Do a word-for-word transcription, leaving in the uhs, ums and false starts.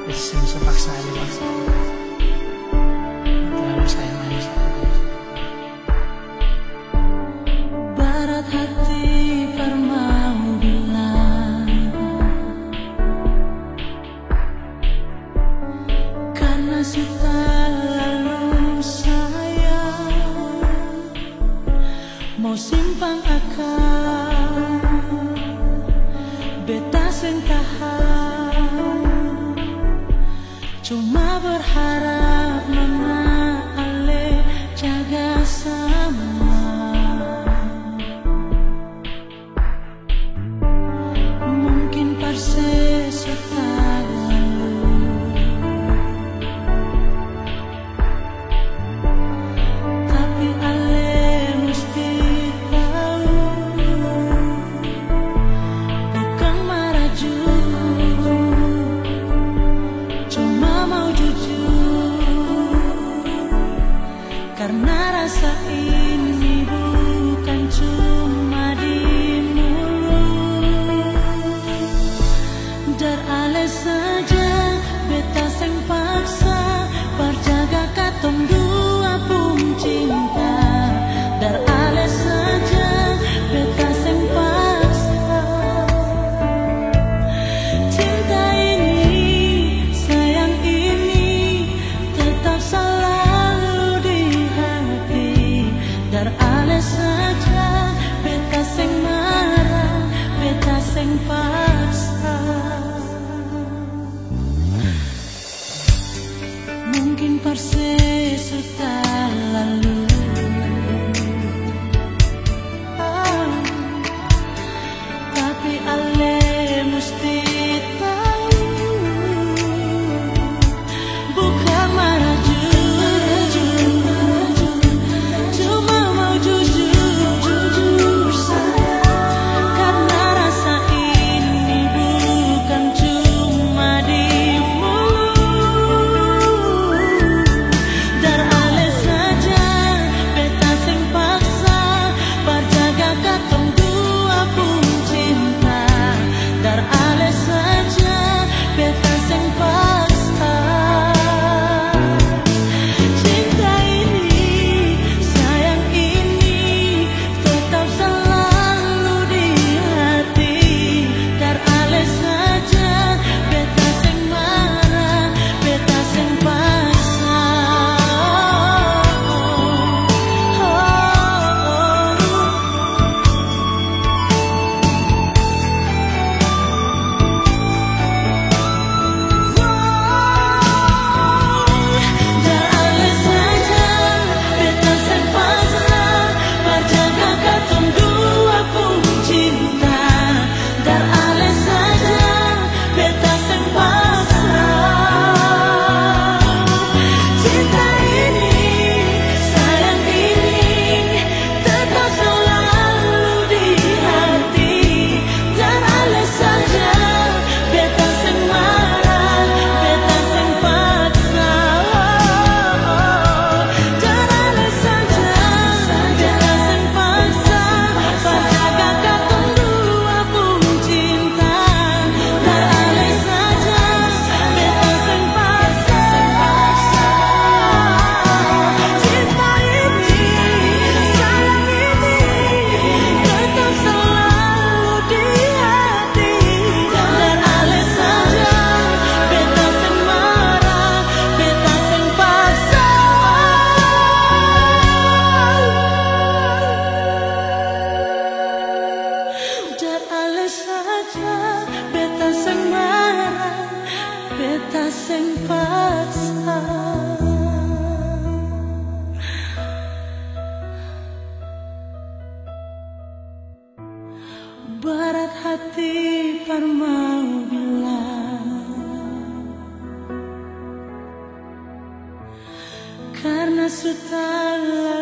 Sing sepaksa terlalu sayang manis. Barat hati permau bilang, karena suka lalu sayang, mau simpang akal, beta sing tahan, cuma berharap mama ale jaga sama. Mungkin parse setalu, tapi ale mesti tahu, bukan maraju, cuma mau jujur, karena rasa ini bukan cuma di mulut. Dar ale saja beta sing paksa, berjaga katong dua pun cinta. Dar ale saja beta sing paksa, cinta ini, sayang ini tetap selalu di hati. Dar ale saja beta sing marah, beta sing paksa. Mungkin parse sudah lalu, ah, tapi ale mesti tahu, bukan maraju, cuma mau jujur, karena rasa ini bukan cuma di beta sing paksa. Barat hati parmau bilang, karena sudah